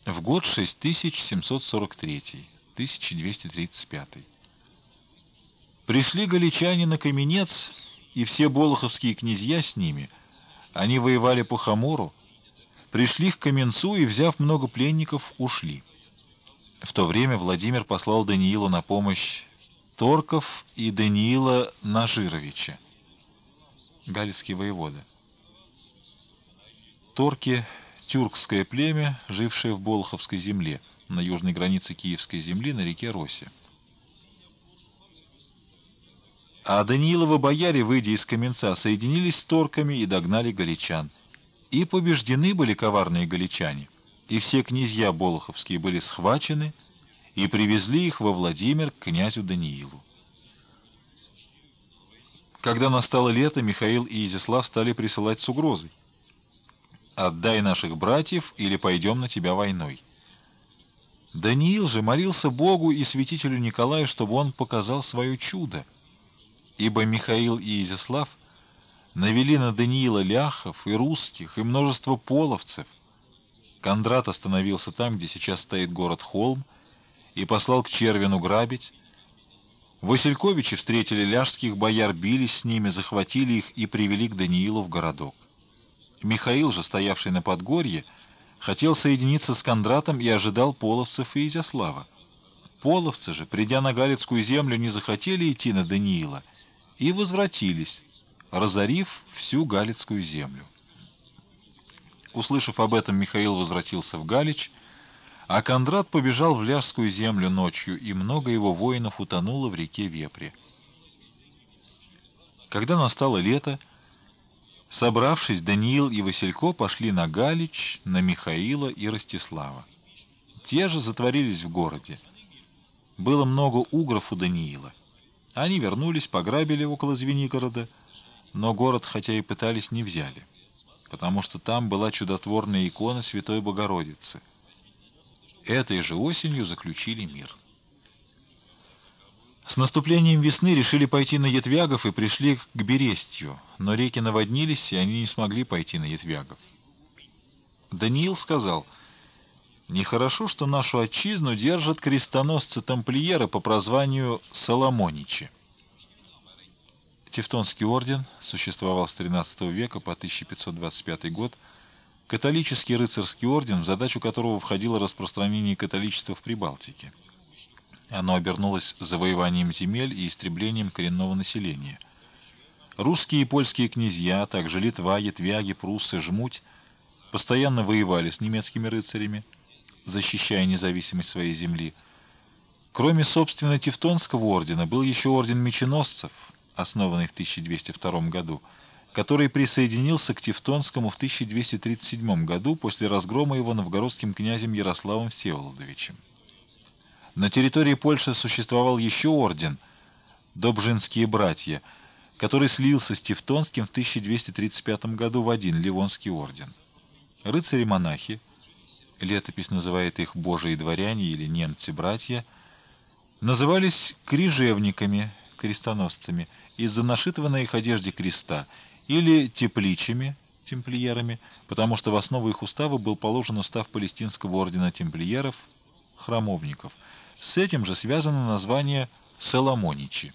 в год 6743, 1235. Пришли галичане на Каменец, и все болоховские князья с ними. Они воевали по Хамору, пришли к Каменцу и, взяв много пленников, ушли. В то время Владимир послал Даниилу на помощь Торков и Даниила Нажировича, галицкий воевода. Торки — тюркское племя, жившее в Болоховской земле, на южной границе Киевской земли, на реке Росе. А Данииловы бояре, выйдя из Каменца, соединились с торками и догнали галичан. И побеждены были коварные галичане, и все князья болоховские были схвачены, и привезли их во Владимир к князю Даниилу. Когда настало лето, Михаил и Изяслав стали присылать с угрозой: «Отдай наших братьев, или пойдем на тебя войной». Даниил же молился Богу и святителю Николаю, чтобы он показал свое чудо, ибо Михаил и Изяслав навели на Даниила ляхов и русских, и множество половцев. Кондрат остановился там, где сейчас стоит город Холм, и послал к Червину грабить. Васильковичи встретили ляжских бояр, бились с ними, захватили их и привели к Даниилу в городок. Михаил же, стоявший на подгорье, хотел соединиться с Кондратом и ожидал половцев и Изяслава. Половцы же, придя на Галицкую землю, не захотели идти на Даниила и возвратились, разорив всю Галицкую землю. Услышав об этом, Михаил возвратился в Галич, а Кондрат побежал в Ляжскую землю ночью, и много его воинов утонуло в реке Вепре. Когда настало лето, собравшись, Даниил и Василько пошли на Галич, на Михаила и Ростислава. Те же затворились в городе. Было много угров у Даниила. Они вернулись, пограбили около Звенигорода, но город, хотя и пытались, не взяли, потому что там была чудотворная икона Святой Богородицы. Этой же осенью заключили мир. С наступлением весны решили пойти на Ятвягов и пришли к Берестью, но реки наводнились, и они не смогли пойти на Ятвягов. Даниил сказал: «Нехорошо, что нашу отчизну держат крестоносцы-тамплиеры по прозванию Соломоничи». Тевтонский орден существовал с XIII века по 1525 год, католический рыцарский орден, в задачу которого входило распространение католичества в Прибалтике. Оно обернулось завоеванием земель и истреблением коренного населения. Русские и польские князья, а также Литва, Ятвяги, Пруссы, Жмуть постоянно воевали с немецкими рыцарями, защищая независимость своей земли. Кроме, собственно, Тевтонского ордена, был еще орден меченосцев, основанный в 1202 году, который присоединился к Тевтонскому в 1237 году после разгрома его новгородским князем Ярославом Всеволодовичем. На территории Польши существовал еще орден Добжинские братья, который слился с Тевтонским в 1235 году в один Ливонский орден. Рыцари-монахи, летопись называет их «божии дворяне» или «немцы-братья», назывались крижевниками, крестоносцами, из-за нашитого на их одежде креста, или тепличами, темплиерами, потому что в основу их устава был положен устав Палестинского ордена темплиеров, храмовников. С этим же связано название Соломоничи.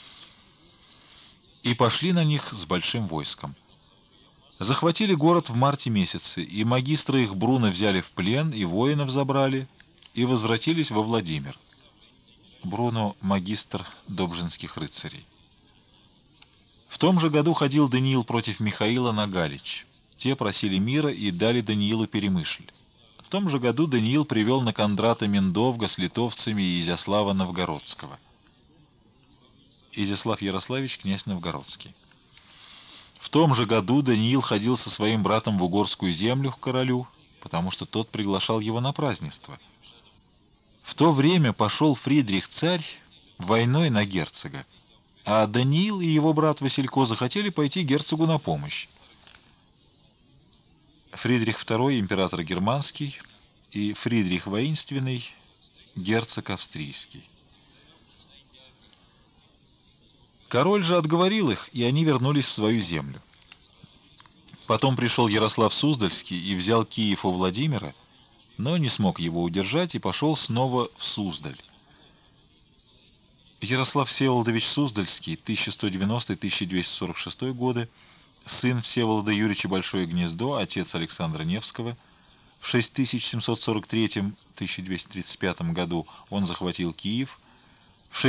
И пошли на них с большим войском. Захватили город в марте месяце, и магистры их Бруно взяли в плен, и воинов забрали, и возвратились во Владимир. Бруно — магистр добжинских рыцарей. В том же году ходил Даниил против Михаила на Галич. Те просили мира и дали Даниилу Перемышль. В том же году Даниил привел на Кондрата Миндовга с литовцами и Изяслава Новгородского. Изяслав Ярославич, князь Новгородский. В том же году Даниил ходил со своим братом в Угорскую землю к королю, потому что тот приглашал его на празднество. В то время пошел Фридрих-царь войной на герцога, а Даниил и его брат Василько захотели пойти герцогу на помощь. Фридрих II, император германский, и Фридрих Воинственный, герцог австрийский. Король же отговорил их, и они вернулись в свою землю. Потом пришел Ярослав Суздальский и взял Киев у Владимира, но не смог его удержать и пошел снова в Суздаль. Ярослав Всеволодович Суздальский, 1190-1246 годы, сын Всеволода Юрьевича Большое Гнездо, отец Александра Невского. В 6743-1235 году он захватил Киев. В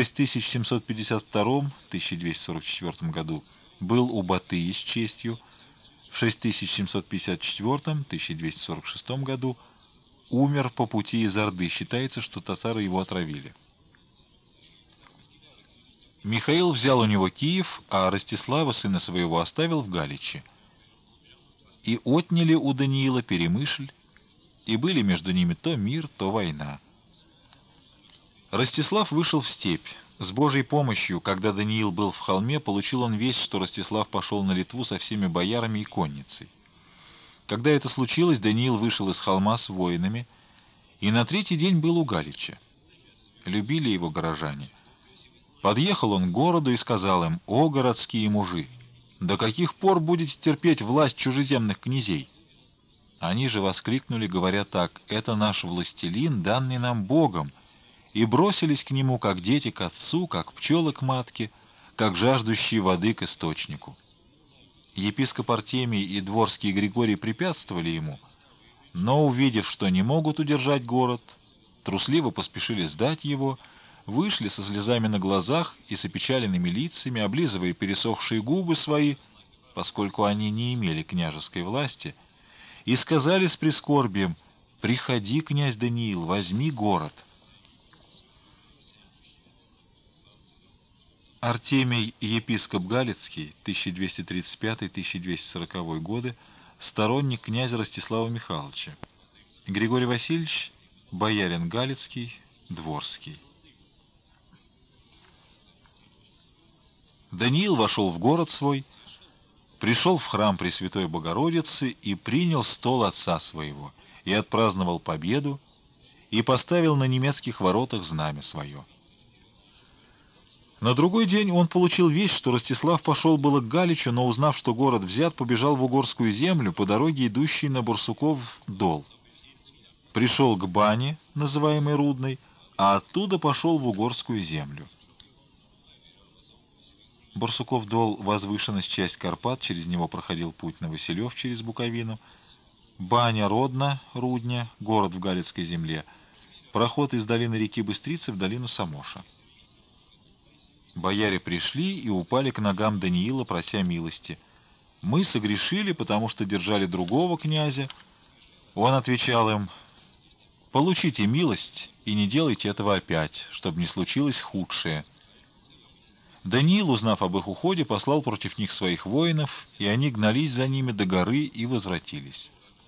6752-1244 году был у Батыя с честью. В 6754-1246 году умер по пути из Орды. Считается, что татары его отравили. Михаил взял у него Киев, а Ростислава, сына своего, оставил в Галиче. И отняли у Даниила Перемышль, и были между ними то мир, то война. Ростислав вышел в степь. С Божьей помощью, когда Даниил был в холме, получил он весть, что Ростислав пошел на Литву со всеми боярами и конницей. Когда это случилось, Даниил вышел из холма с воинами, и на третий день был у Галича. Любили его горожане. Подъехал он к городу и сказал им: «О, городские мужи, до каких пор будете терпеть власть чужеземных князей?» Они же воскликнули, говоря так: «Это наш властелин, данный нам Богом», и бросились к нему, как дети к отцу, как пчелы к матке, как жаждущие воды к источнику. Епископ Артемий и дворский Григорий препятствовали ему, но, увидев, что не могут удержать город, трусливо поспешили сдать его, вышли со слезами на глазах и с опечаленными лицами, облизывая пересохшие губы свои, поскольку они не имели княжеской власти, и сказали с прискорбием: «Приходи, князь Даниил, возьми город». Артемий, епископ Галицкий, 1235-1240 годы, сторонник князя Ростислава Михайловича. Григорий Васильевич, боярин Галицкий, дворский. Даниил вошел в город свой, пришел в храм Пресвятой Богородицы и принял стол отца своего, и отпраздновал победу, и поставил на немецких воротах знамя свое. На другой день он получил весть, что Ростислав пошел было к Галичу, но, узнав, что город взят, побежал в Угорскую землю по дороге, идущей на Барсуков дол. Пришел к бане, называемой Рудной, а оттуда пошел в Угорскую землю. Барсуков дол — возвышенность, часть Карпат, через него проходил путь на Василев через Буковину. Баня Родна, Рудня, город в Галицкой земле, проход из долины реки Быстрицы в долину Самоша. Бояре пришли и упали к ногам Даниила, прося милости. «Мы согрешили, потому что держали другого князя». Он отвечал им: «Получите милость и не делайте этого опять, чтобы не случилось худшее». Даниил, узнав об их уходе, послал против них своих воинов, и они гнались за ними до горы и возвратились.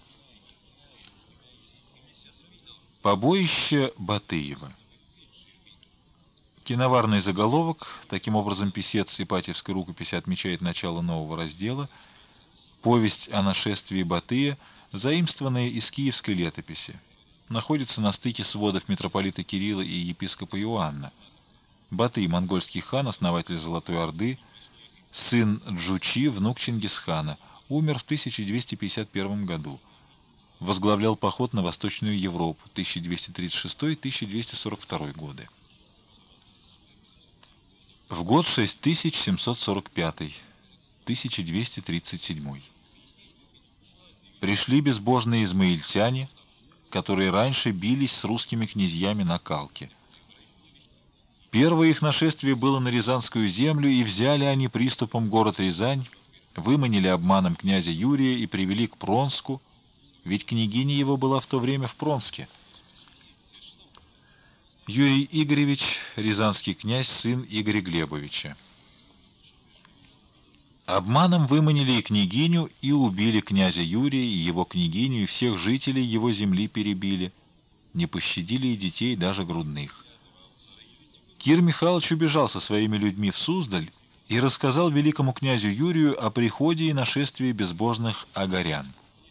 Побоище Батыева. Киноварный заголовок. Таким образом, писец Ипатьевской рукописи отмечает начало нового раздела. Повесть о нашествии Батыя, заимствованная из киевской летописи, находится на стыке сводов митрополита Кирилла и епископа Иоанна. Батый — монгольский хан, основатель Золотой Орды, сын Джучи, внук Чингисхана, умер в 1251 году. Возглавлял поход на Восточную Европу, 1236-1242 годы. В год 6745, 1237. Пришли безбожные измаильтяне, которые раньше бились с русскими князьями на Калке. Первое их нашествие было на Рязанскую землю, и взяли они приступом город Рязань, выманили обманом князя Юрия и привели к Пронску, ведь княгиня его была в то время в Пронске. Юрий Игоревич, рязанский князь, сын Игоря Глебовича. Обманом выманили и княгиню, и убили князя Юрия, и его княгиню, и всех жителей его земли перебили. Не пощадили и детей, даже грудных. Кир Михайлович убежал со своими людьми в Суздаль и рассказал великому князю Юрию о приходе и нашествии безбожных агарян.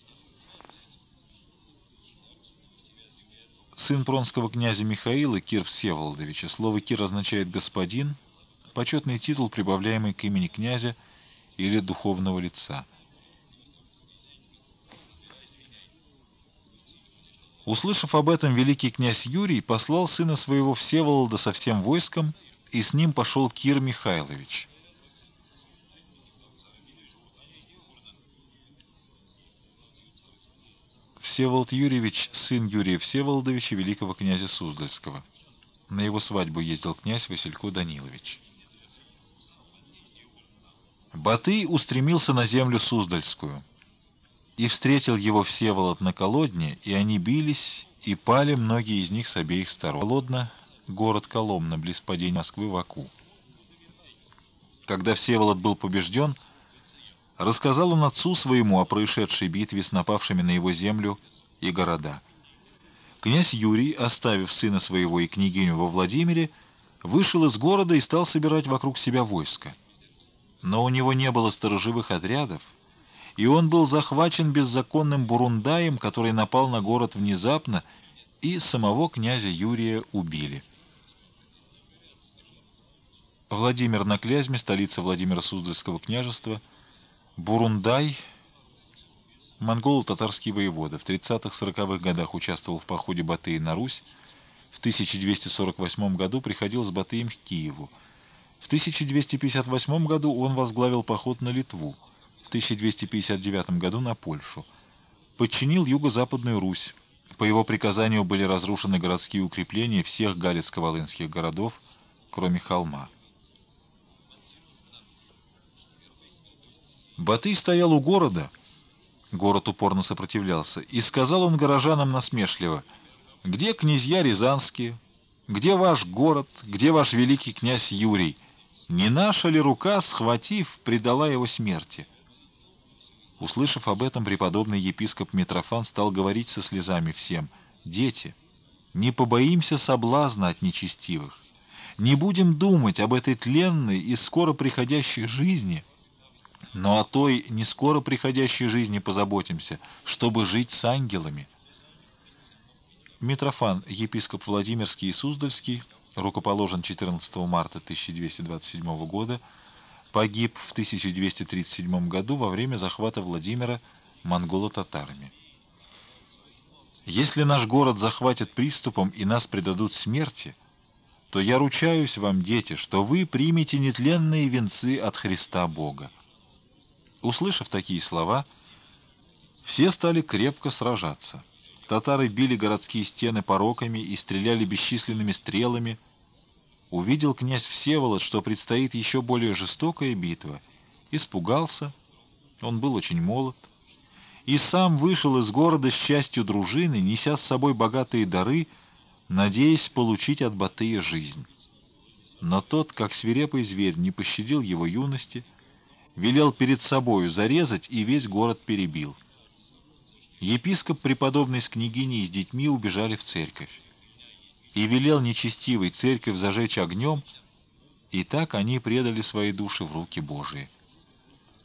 Сын пронского князя Михаила, Кир Всеволодовича. Слово «Кир» означает «господин», почетный титул, прибавляемый к имени князя или духовного лица. Услышав об этом, великий князь Юрий послал сына своего Всеволода со всем войском, и с ним пошел Кир Михайлович. Всеволод Юрьевич, сын Юрия Всеволодовича, великого князя Суздальского. На его свадьбу ездил князь Василько Данилович. Батый устремился на землю Суздальскую, и встретил его Всеволод на Колодне, и они бились, и пали многие из них с обеих сторон. Колодна — город Коломна, близ падения Москвы в Аку. Когда Всеволод был побежден, рассказал он отцу своему о происшедшей битве с напавшими на его землю и города. Князь Юрий, оставив сына своего и княгиню во Владимире, вышел из города и стал собирать вокруг себя войско. Но у него не было сторожевых отрядов, и он был захвачен беззаконным Бурундаем, который напал на город внезапно, и самого князя Юрия убили. Владимир на Клязьме, столица Владимира-Суздальского княжества. Бурундай, монголо-татарский воевода, в 30-40-х годах участвовал в походе Батыя на Русь, в 1248 году приходил с Батыем к Киеву. В 1258 году он возглавил поход на Литву, в 1259 году на Польшу. Подчинил юго-западную Русь. По его приказанию были разрушены городские укрепления всех галицко-волынских городов, кроме Холма. Батый стоял у города, город упорно сопротивлялся, и сказал он горожанам насмешливо: «Где князья рязанские? Где ваш город? Где ваш великий князь Юрий? Не наша ли рука, схватив, предала его смерти?» Услышав об этом, преподобный епископ Митрофан стал говорить со слезами всем: «Дети, не побоимся соблазна от нечестивых, не будем думать об этой тленной и скоро приходящей жизни, но о той не скоро приходящей жизни позаботимся, чтобы жить с ангелами». Митрофан, епископ Владимирский и Суздальский, рукоположен 14 марта 1227 года, погиб в 1237 году во время захвата Владимира монголо-татарами. «Если наш город захватят приступом и нас предадут смерти, то я ручаюсь вам, дети, что вы примете нетленные венцы от Христа Бога». Услышав такие слова, все стали крепко сражаться. Татары били городские стены пороками и стреляли бесчисленными стрелами. Увидел князь Всеволод, что предстоит еще более жестокая битва, испугался, он был очень молод, и сам вышел из города с частью дружины, неся с собой богатые дары, надеясь получить от Батыя жизнь. Но тот, как свирепый зверь, не пощадил его юности, велел перед собою зарезать и весь город перебил. Епископ преподобный с княгиней и с детьми убежали в церковь. И велел нечестивый церковь зажечь огнем, и так они предали свои души в руки Божии.